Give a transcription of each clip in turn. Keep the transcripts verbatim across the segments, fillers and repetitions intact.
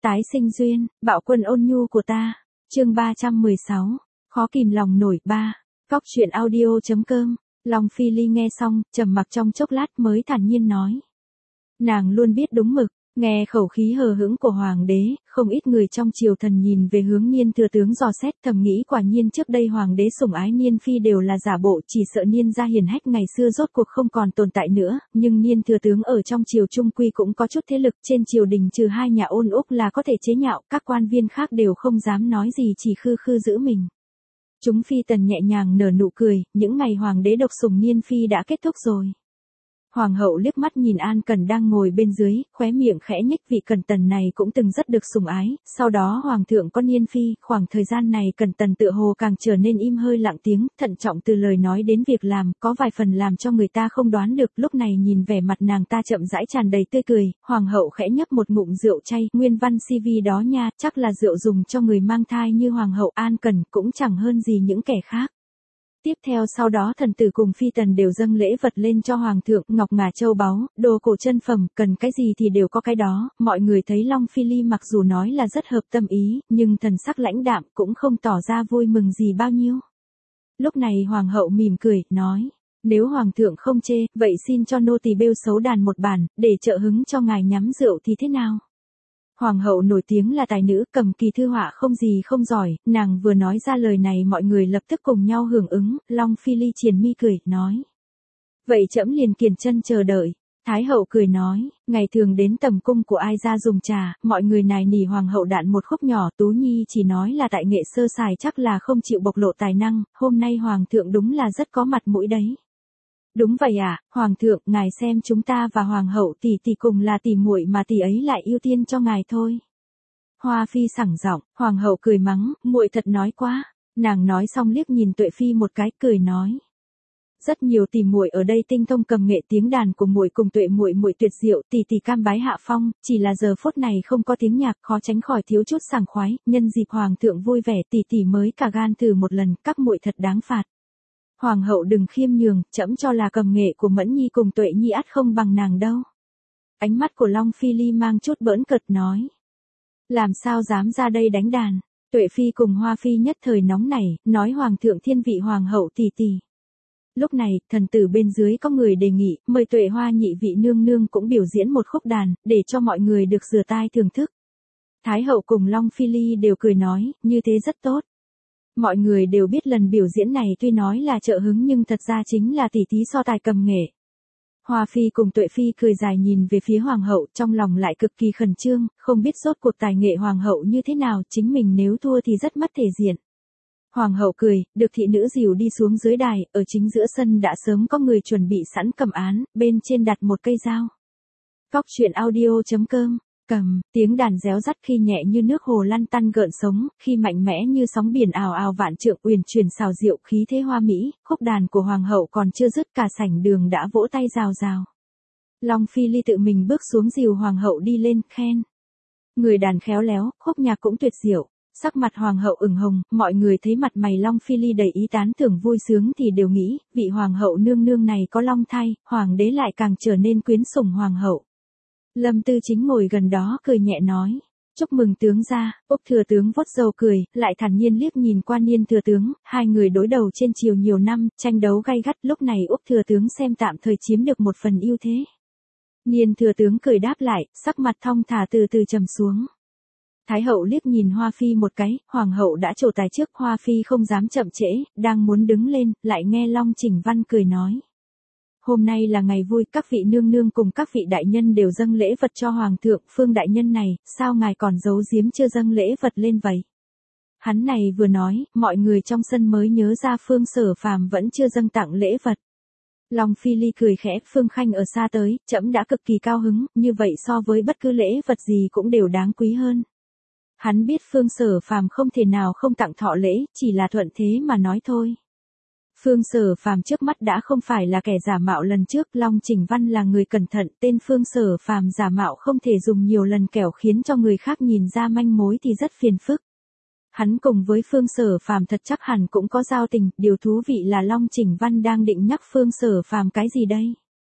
Tái sinh duyên, bạo quân ôn nhu của ta. Chương ba trăm mười sáu. Khó kìm lòng nổi ba. Cóc truyện audio.com. Long Phi Ly nghe xong, trầm mặc trong chốc lát mới thản nhiên nói. Nàng luôn biết đúng mực. Nghe khẩu khí hờ hững của hoàng đế, không ít người trong triều thần nhìn về hướng Niên thừa tướng dò xét, thầm nghĩ quả nhiên trước đây hoàng đế sủng ái Niên phi đều là giả bộ, chỉ sợ Niên gia hiền hách ngày xưa rốt cuộc không còn tồn tại nữa, nhưng Niên thừa tướng ở trong triều trung quy cũng có chút thế lực, trên triều đình trừ hai nhà Ôn Úc là có thể chế nhạo, các quan viên khác đều không dám nói gì, chỉ khư khư giữ mình. Chúng phi tần nhẹ nhàng nở nụ cười, những ngày hoàng đế độc sủng Niên phi đã kết thúc rồi. Hoàng hậu liếc mắt nhìn An Cẩn đang ngồi bên dưới, khóe miệng khẽ nhếch, vị Cẩn Tần này cũng từng rất được sủng ái, sau đó hoàng thượng có Niên phi, khoảng thời gian này Cẩn Tần tựa hồ càng trở nên im hơi lặng tiếng, thận trọng từ lời nói đến việc làm, có vài phần làm cho người ta không đoán được, lúc này nhìn vẻ mặt nàng ta chậm rãi tràn đầy tươi cười, hoàng hậu khẽ nhấp một ngụm rượu chay, nguyên văn xê vê đó nha, chắc là rượu dùng cho người mang thai như hoàng hậu An Cẩn, cũng chẳng hơn gì những kẻ khác. Tiếp theo sau đó thần tử cùng phi tần đều dâng lễ vật lên cho hoàng thượng, ngọc ngà châu báu, đồ cổ chân phẩm, cần cái gì thì đều có cái đó, mọi người thấy Long Phi Ly mặc dù nói là rất hợp tâm ý, nhưng thần sắc lãnh đạm cũng không tỏ ra vui mừng gì bao nhiêu. Lúc này hoàng hậu mỉm cười, nói, nếu hoàng thượng không chê, vậy xin cho nô tỳ bêu xấu đàn một bản, để trợ hứng cho ngài nhắm rượu thì thế nào? Hoàng hậu nổi tiếng là tài nữ, cầm kỳ thư họa không gì không giỏi, nàng vừa nói ra lời này mọi người lập tức cùng nhau hưởng ứng, Long Phi Ly triền mi cười, nói. Vậy trẫm liền kiền chân chờ đợi. Thái hậu cười nói, ngày thường đến tầm cung của ai ra dùng trà, mọi người nài nỉ hoàng hậu đạn một khúc nhỏ, Tú Nhi chỉ nói là tại nghệ sơ sài chắc là không chịu bộc lộ tài năng, hôm nay hoàng thượng đúng là rất có mặt mũi đấy. Đúng vậy ạ, à, hoàng thượng, ngài xem chúng ta và hoàng hậu tỷ tỷ cùng là tỷ muội mà tỷ ấy lại ưu tiên cho ngài thôi. Hoa phi sảng giọng, hoàng hậu cười mắng, muội thật nói quá. Nàng nói xong liếc nhìn Tuệ phi một cái, cười nói. Rất nhiều tỷ muội ở đây tinh thông cầm nghệ, tiếng đàn của muội cùng Tuệ muội muội tuyệt diệu, tỷ tỷ cam bái hạ phong, chỉ là giờ phút này không có tiếng nhạc, khó tránh khỏi thiếu chút sảng khoái, nhân dịp hoàng thượng vui vẻ, tỷ tỷ mới cả gan thử một lần, các muội thật đáng phạt. Hoàng hậu đừng khiêm nhường, trẫm cho là cầm nghệ của Mẫn Nhi cùng Tuệ Nhi ắt không bằng nàng đâu. Ánh mắt của Long Phi Ly mang chút bỡn cợt nói. Làm sao dám ra đây đánh đàn? Tuệ Phi cùng Hoa Phi nhất thời nóng nảy, nói hoàng thượng thiên vị hoàng hậu tỷ tỷ. Lúc này, thần tử bên dưới có người đề nghị, mời Tuệ Hoa nhị vị nương nương cũng biểu diễn một khúc đàn, để cho mọi người được rửa tai thưởng thức. Thái hậu cùng Long Phi Ly đều cười nói, như thế rất tốt. Mọi người đều biết lần biểu diễn này tuy nói là trợ hứng nhưng thật ra chính là tỉ thí so tài cầm nghệ. Hoa Phi cùng Tuệ Phi cười dài nhìn về phía hoàng hậu, trong lòng lại cực kỳ khẩn trương, không biết rốt cuộc tài nghệ hoàng hậu như thế nào, chính mình nếu thua thì rất mất thể diện. Hoàng hậu cười, được thị nữ dìu đi xuống dưới đài, ở chính giữa sân đã sớm có người chuẩn bị sẵn cầm án, bên trên đặt một cây dao. Cóc truyện audio.com. Cầm, tiếng đàn réo rắt khi nhẹ như nước hồ lăn tăn gợn sống, khi mạnh mẽ như sóng biển ào ào vạn trượng, uyển chuyển xào diệu, khí thế hoa mỹ, khúc đàn của hoàng hậu còn chưa dứt, cả sảnh đường đã vỗ tay rào rào. Long Phi Ly tự mình bước xuống dìu hoàng hậu đi lên, khen. Người đàn khéo léo, khúc nhạc cũng tuyệt diệu. Sắc mặt hoàng hậu ửng hồng, mọi người thấy mặt mày Long Phi Ly đầy ý tán thưởng vui sướng thì đều nghĩ, vị hoàng hậu nương nương này có long thai, hoàng đế lại càng trở nên quyến sủng hoàng hậu. Lâm Tư Chính ngồi gần đó cười nhẹ nói, chúc mừng tướng gia. Úc thừa tướng vuốt râu cười, lại thản nhiên liếc nhìn qua Niên thừa tướng, hai người đối đầu trên triều nhiều năm, tranh đấu gay gắt, lúc này Úc thừa tướng xem tạm thời chiếm được một phần ưu thế. Niên thừa tướng cười đáp lại, sắc mặt thong thả từ từ trầm xuống. Thái hậu liếc nhìn Hoa Phi một cái, hoàng hậu đã trổ tài trước, Hoa Phi không dám chậm trễ, đang muốn đứng lên, lại nghe Long Chỉnh Văn cười nói. Hôm nay là ngày vui, các vị nương nương cùng các vị đại nhân đều dâng lễ vật cho hoàng thượng, Phương đại nhân này, sao ngài còn giấu giếm chưa dâng lễ vật lên vậy? Hắn này vừa nói, mọi người trong sân mới nhớ ra Phương Sở Phàm vẫn chưa dâng tặng lễ vật. Long Phi Ly cười khẽ, Phương Khanh ở xa tới, trẫm đã cực kỳ cao hứng, như vậy so với bất cứ lễ vật gì cũng đều đáng quý hơn. Hắn biết Phương Sở Phàm không thể nào không tặng thọ lễ, chỉ là thuận thế mà nói thôi. Phương Sở Phàm trước mắt đã không phải là kẻ giả mạo lần trước, Long Chỉnh Văn là người cẩn thận, tên Phương Sở Phàm giả mạo không thể dùng nhiều lần kẻo khiến cho người khác nhìn ra manh mối thì rất phiền phức. Hắn cùng với Phương Sở Phàm thật chắc hẳn cũng có giao tình, điều thú vị là Long Chỉnh Văn đang định nhắc Phương Sở Phàm cái gì đây?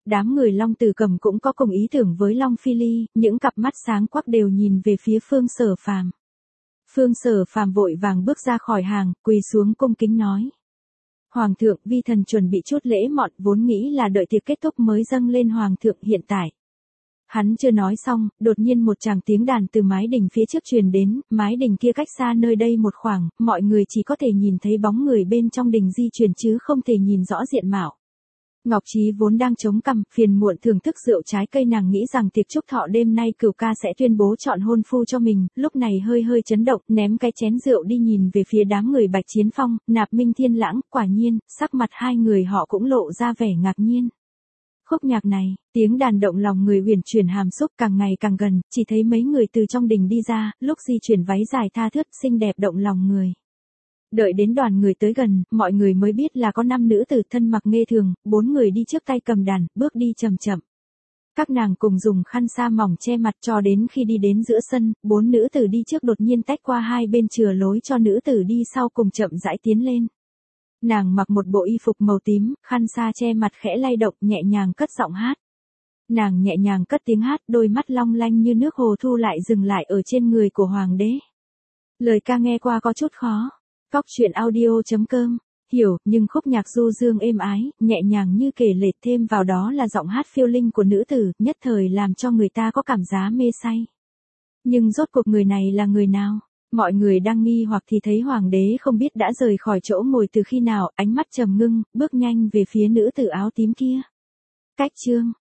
Đám người Long Tử Cầm cũng có cùng ý tưởng với Long Phi Ly, những cặp mắt sáng quắc đều nhìn về phía Phương Sở Phàm. Phương Sở Phàm vội vàng bước ra khỏi hàng, quỳ xuống cung kính nói. Hoàng thượng, vi thần chuẩn bị chút lễ mọn, vốn nghĩ là đợi tiệc kết thúc mới dâng lên Hoàng thượng hiện tại. Hắn chưa nói xong, đột nhiên một tràng tiếng đàn từ mái đình phía trước truyền đến, mái đình kia cách xa nơi đây một khoảng, mọi người chỉ có thể nhìn thấy bóng người bên trong đình di chuyển chứ không thể nhìn rõ diện mạo. Ngọc Trí vốn đang chống cằm, phiền muộn thưởng thức rượu trái cây, nàng nghĩ rằng tiệc chúc thọ đêm nay Cửu ca sẽ tuyên bố chọn hôn phu cho mình, lúc này hơi hơi chấn động, ném cái chén rượu đi nhìn về phía đám người Bạch Chiến Phong, Nạp Minh Thiên Lãng, quả nhiên, sắc mặt hai người họ cũng lộ ra vẻ ngạc nhiên. Khúc nhạc này, tiếng đàn động lòng người uyển chuyển hàm xúc, càng ngày càng gần, chỉ thấy mấy người từ trong đình đi ra, lúc di chuyển váy dài tha thướt, xinh đẹp động lòng người. Đợi đến đoàn người tới gần, mọi người mới biết là có năm nữ tử thân mặc nghê thường, bốn người đi trước tay cầm đàn, bước đi chậm chậm. Các nàng cùng dùng khăn sa mỏng che mặt cho đến khi đi đến giữa sân, bốn nữ tử đi trước đột nhiên tách qua hai bên chừa lối cho nữ tử đi sau cùng chậm rãi tiến lên. Nàng mặc một bộ y phục màu tím, khăn sa che mặt khẽ lay động, nhẹ nhàng cất giọng hát. Nàng nhẹ nhàng cất tiếng hát, đôi mắt long lanh như nước hồ thu lại dừng lại ở trên người của hoàng đế. Lời ca nghe qua có chút khó. Cóc truyện audio chấm com, hiểu, nhưng khúc nhạc du dương êm ái, nhẹ nhàng như kể lể, thêm vào đó là giọng hát phiêu linh của nữ tử, nhất thời làm cho người ta có cảm giác mê say. Nhưng rốt cuộc người này là người nào? Mọi người đang nghi hoặc thì thấy hoàng đế không biết đã rời khỏi chỗ ngồi từ khi nào, ánh mắt trầm ngưng, bước nhanh về phía nữ tử áo tím kia. Cách chương